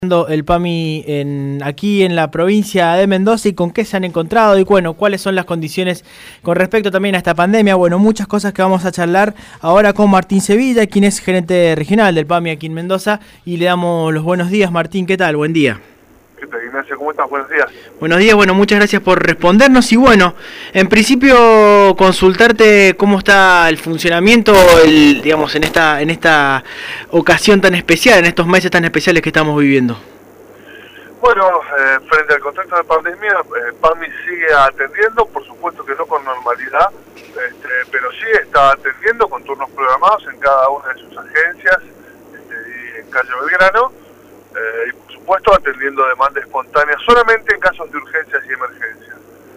El PAMI aquí en la provincia de Mendoza y con qué se han encontrado y bueno, cuáles son las condiciones con respecto también a esta pandemia. Bueno, muchas cosas que vamos a charlar ahora con Martín Sevilla, quien es gerente regional del PAMI aquí en Mendoza, y le damos los buenos días. Martín, ¿qué tal? Buen día. ¿Qué tal, Ignacio? ¿Cómo estás? Buenos días. Buenos días, bueno, muchas gracias por respondernos y bueno, en principio consultarte cómo está el funcionamiento, digamos, en esta ocasión tan especial, en estos meses tan especiales que estamos viviendo. Bueno, frente al contexto de pandemia, PAMI sigue atendiendo, por supuesto que no con normalidad, pero sí está atendiendo con turnos programados en cada una de sus agencias y en calle Belgrano, y por supuesto atendiendo demanda espontánea solamente en casos de urgencias y emergencias.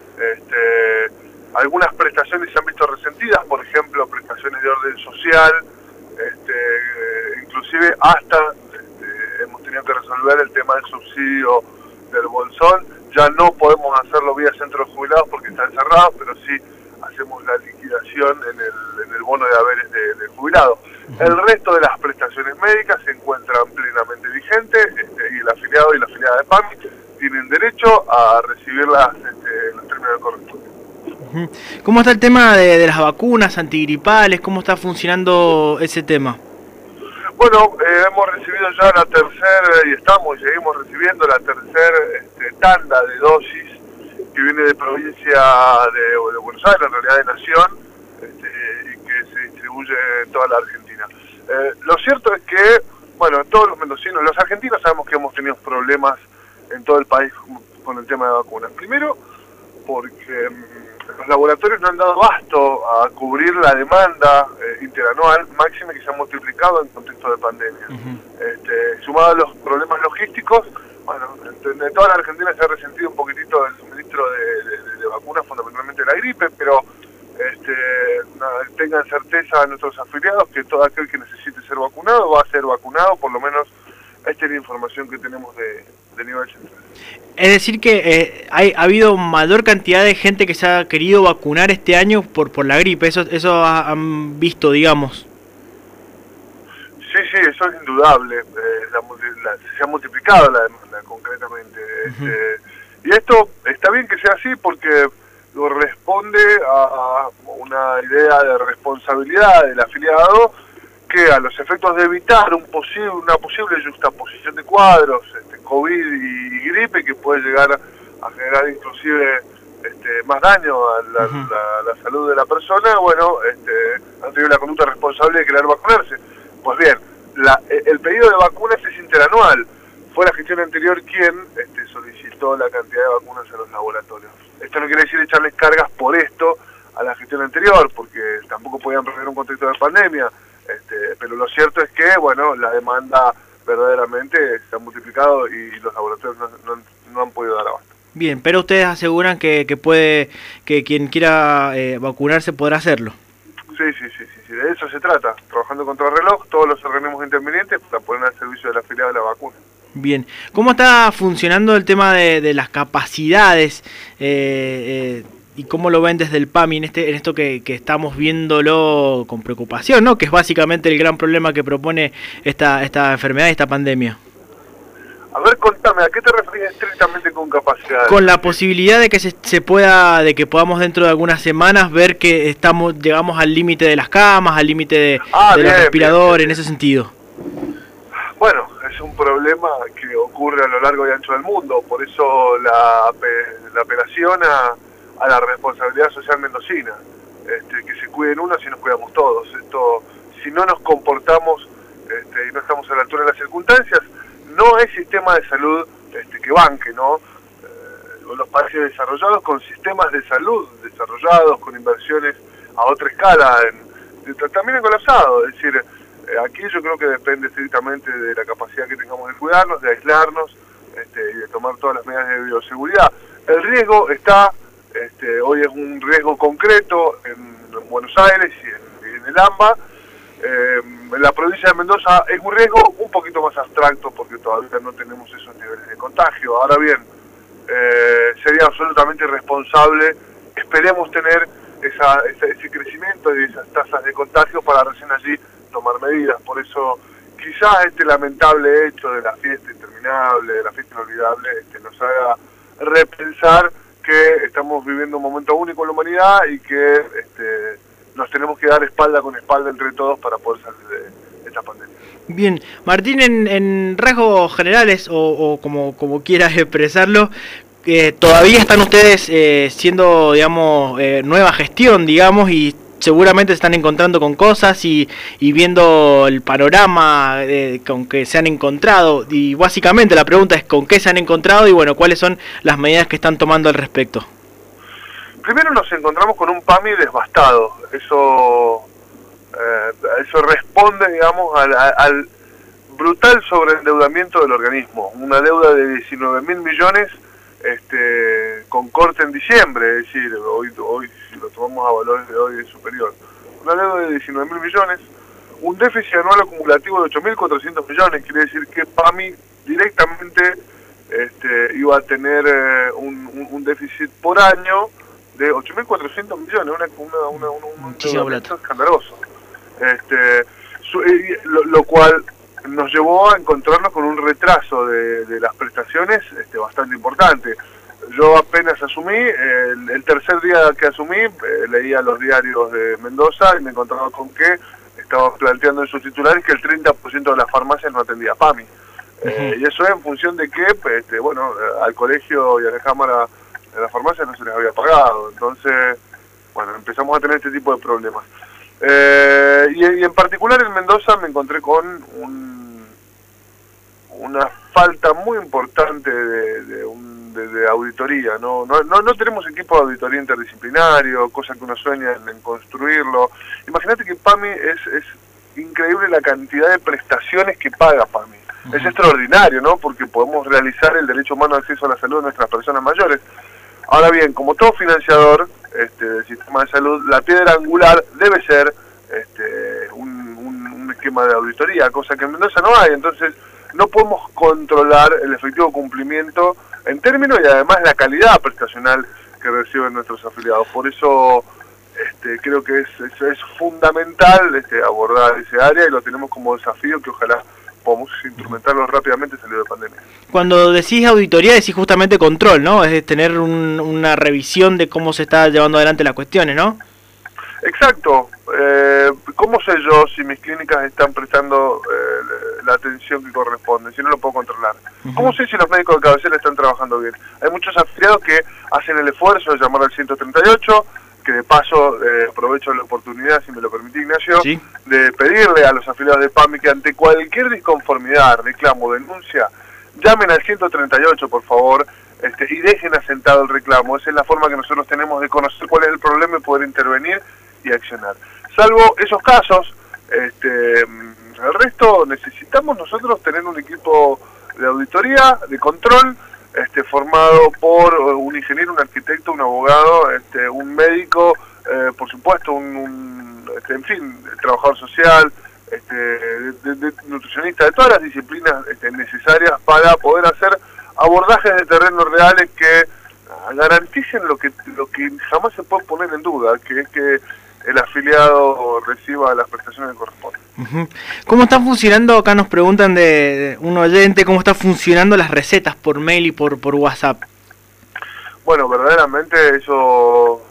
Algunas prestaciones se han visto resentidas, por ejemplo, prestaciones de orden social, inclusive hasta hemos tenido que resolver el tema del subsidio del bolsón. Ya no podemos hacerlo vía centros jubilados porque están cerrados, pero sí hacemos la liquidación en el bono de haberes de jubilado. El resto de las prestaciones médicas se encuentran plenamente vigentes y el afiliado y la afiliada de PAMI tienen derecho a recibirlas en los términos correspondientes. ¿Cómo está el tema de las vacunas antigripales? ¿Cómo está funcionando ese tema? Bueno, hemos recibido ya la tercera y seguimos recibiendo la tercera tanda de dosis que viene de provincia de Buenos Aires, en realidad de Nación, y que se distribuye en toda la Argentina. Lo cierto es que, bueno, todos los mendocinos, los argentinos sabemos que hemos tenido problemas en todo el país con el tema de vacunas. Primero, porque los laboratorios no han dado abasto a cubrir la demanda interanual máxima que se ha multiplicado en contexto de pandemia. Sumado a los problemas logísticos, bueno, en toda la Argentina se ha resentido un poquitito el suministro de vacunas, fundamentalmente la gripe, pero tengan certeza nuestros afiliados que todo aquel que necesite ser vacunado va a ser vacunado, por lo menos esta es la información que tenemos de nivel central. Es decir que ha habido mayor cantidad de gente que se ha querido vacunar este año por la gripe, eso han visto, digamos. Sí, eso es indudable, se ha multiplicado la demanda concretamente. Y esto está bien que sea así porque responde a una idea de responsabilidad del afiliado que a los efectos de evitar una posible juxtaposición de cuadros, COVID y gripe, que puede llegar a generar inclusive más daño a la salud de la persona, bueno, han tenido la conducta responsable de querer vacunarse. Pues bien, el pedido de vacunas es interanual. Fue la gestión anterior quien solicitó la cantidad de vacunas a los laboratorios. Esto no quiere decir echarles cargas por esto a la gestión anterior, porque tampoco podían prever un contexto de pandemia, pero lo cierto es que, bueno, la demanda verdaderamente se ha multiplicado y los laboratorios no han podido dar abasto. Bien, pero ustedes aseguran que quien quiera vacunarse podrá hacerlo. Sí, de eso se trata, trabajando contra el reloj, todos los organismos intervinientes para poner al servicio de la afiliada de la vacuna. Bien, ¿cómo está funcionando el tema de las capacidades y cómo lo ven desde el PAMI en esto que estamos viéndolo con preocupación, ¿no? Que es básicamente el gran problema que propone esta enfermedad y esta pandemia? A ver, contame, ¿a qué te referís estrictamente con capacidades? Con la posibilidad de que de que podamos dentro de algunas semanas ver que llegamos al límite de las camas, al límite de los respiradores, en ese sentido. Bueno, es un problema que ocurre a lo largo y ancho del mundo, por eso la apelación a la responsabilidad social mendocina, que se cuiden unos y nos cuidamos todos. Si no nos comportamos y no estamos a la altura de las circunstancias, no hay sistema de salud que banque, ¿no? Los países desarrollados con sistemas de salud desarrollados, con inversiones a otra escala, también en colapsado. Es decir, aquí yo creo que depende estrictamente de la capacidad que tengamos de cuidarnos, de aislarnos y de tomar todas las medidas de bioseguridad. El riesgo está, hoy es un riesgo concreto en Buenos Aires y en el AMBA. En la provincia de Mendoza es un riesgo un poquito más abstracto porque todavía no tenemos esos niveles de contagio. Ahora bien, sería absolutamente irresponsable, esperemos tener ese crecimiento y esas tasas de contagio para recién allí tomar medidas. Por eso quizás este lamentable hecho de la fiesta interminable, de la fiesta inolvidable, nos haga repensar que estamos viviendo un momento único en la humanidad y que nos tenemos que dar espalda con espalda entre todos para poder salir de esta pandemia. Bien, Martín, en rasgos generales, o como quieras expresarlo, todavía están ustedes siendo, digamos, nueva gestión, digamos, y seguramente se están encontrando con cosas y viendo el panorama con que se han encontrado. Y básicamente la pregunta es con qué se han encontrado y bueno, cuáles son las medidas que están tomando al respecto. Primero nos encontramos con un PAMI devastado. Eso responde, digamos, al brutal sobreendeudamiento del organismo. Una deuda de 19.000 millones con corte en diciembre, es decir, hoy si lo tomamos a valores de hoy es superior. Una deuda de 19.000 millones, un déficit anual acumulativo de 8.400 millones, quiere decir que PAMI directamente iba a tener un déficit por año de 8.400 millones, un endeudamiento escandaloso. Lo cual nos llevó a encontrarnos con un retraso de las prestaciones bastante importante. Yo apenas asumí, el tercer día que asumí, leía los diarios de Mendoza y me encontraba con que estaban planteando en sus titulares que el 30% de las farmacias no atendía PAMI. Y eso es en función de que, al colegio y a la cámara de las farmacias no se les había pagado. Entonces, bueno, empezamos a tener este tipo de problemas. Y en particular en Mendoza me encontré con una falta muy importante de auditoría. No tenemos equipo de auditoría interdisciplinario, cosa que uno sueña en construirlo. Imagínate que PAMI es increíble la cantidad de prestaciones que paga PAMI. Es extraordinario, ¿no? Porque podemos realizar el derecho humano de acceso a la salud de nuestras personas mayores. Ahora bien, como todo financiador del sistema de salud, la piedra angular debe ser un esquema de auditoría, cosa que en Mendoza no hay. Entonces no podemos controlar el efectivo cumplimiento en términos y además la calidad prestacional que reciben nuestros afiliados. Por eso creo que es fundamental abordar ese área y lo tenemos como desafío que ojalá podamos instrumentarlo rápidamente salido de pandemia. Cuando decís auditoría, decís justamente control, ¿no? Es tener una revisión de cómo se está llevando adelante las cuestiones, ¿no? Exacto. ¿Cómo sé yo si mis clínicas están prestando la atención que corresponde, si no lo puedo controlar? ¿Cómo sé si los médicos de cabecera están trabajando bien? Hay muchos afiliados que hacen el esfuerzo de llamar al 138, que de paso aprovecho la oportunidad, si me lo permite Ignacio, ¿sí?, de pedirle a los afiliados de PAMI que ante cualquier disconformidad, reclamo, denuncia, llamen al 138 por favor, y dejen asentado el reclamo. Esa es la forma que nosotros tenemos de conocer cuál es el problema y poder intervenir y accionar. Salvo esos casos, el resto necesitamos nosotros tener un equipo de auditoría, de control, formado por un ingeniero, un arquitecto, un abogado, un médico, por supuesto, en fin, trabajador social, de nutricionista, de todas las disciplinas necesarias para poder hacer abordajes de terrenos reales que garanticen lo que jamás se puede poner en duda, que es que el afiliado reciba las prestaciones que corresponden. ¿Cómo está funcionando? Acá nos preguntan de un oyente, ¿cómo están funcionando las recetas por mail y por WhatsApp? Bueno, verdaderamente eso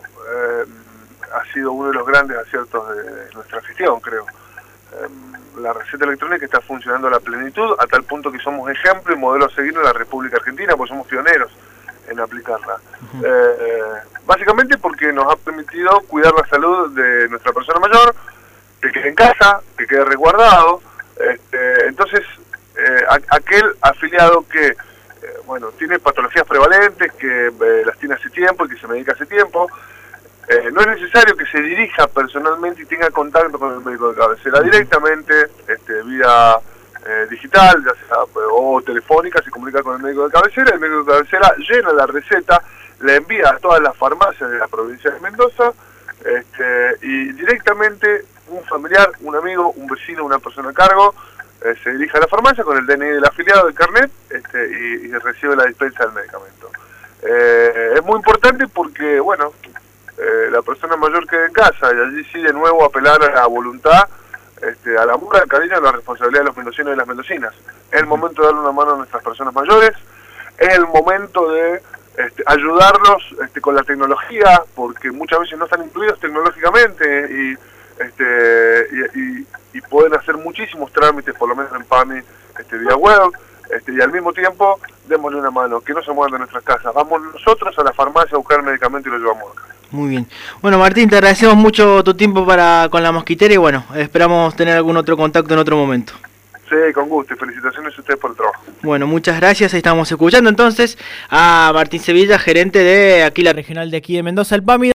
ha sido uno de los grandes aciertos de nuestra gestión, creo. La receta electrónica está funcionando a la plenitud, a tal punto que somos ejemplo y modelo a seguir en la República Argentina, porque somos pioneros en aplicarla. Básicamente porque nos ha permitido cuidar la salud de nuestra persona mayor, que quede en casa, que quede resguardado. Entonces, aquel afiliado que tiene patologías prevalentes, que las tiene hace tiempo y que se medica hace tiempo, no es necesario que se dirija personalmente y tenga contacto con el médico de cabecera. Directamente, vía digital, ya sea o telefónica, se comunica con el médico de cabecera, el médico de cabecera llena la receta, la envía a todas las farmacias de la provincia de Mendoza, y directamente un familiar, un amigo, un vecino, una persona a cargo, se dirige a la farmacia con el DNI del afiliado, del carnet, y recibe la dispensa del medicamento. Es muy importante porque, la persona mayor queda en casa y allí sí de nuevo apelar a la voluntad al amor, al cariño, a la responsabilidad de los mendocinos y las mendocinas. Es el momento de darle una mano a nuestras personas mayores, es el momento de ayudarlos con la tecnología, porque muchas veces no están incluidos tecnológicamente y pueden hacer muchísimos trámites, por lo menos en PAMI, vía web, y al mismo tiempo démosle una mano, que no se muevan de nuestras casas. Vamos nosotros a la farmacia a buscar el medicamento y lo llevamos acá. Muy bien. Bueno, Martín, te agradecemos mucho tu tiempo con la mosquitera y bueno, esperamos tener algún otro contacto en otro momento. Sí, con gusto, y felicitaciones a ustedes por el trabajo. Bueno, muchas gracias. Estamos escuchando entonces a Martín Sevilla, gerente de aquí la regional de aquí de Mendoza, el PAMI.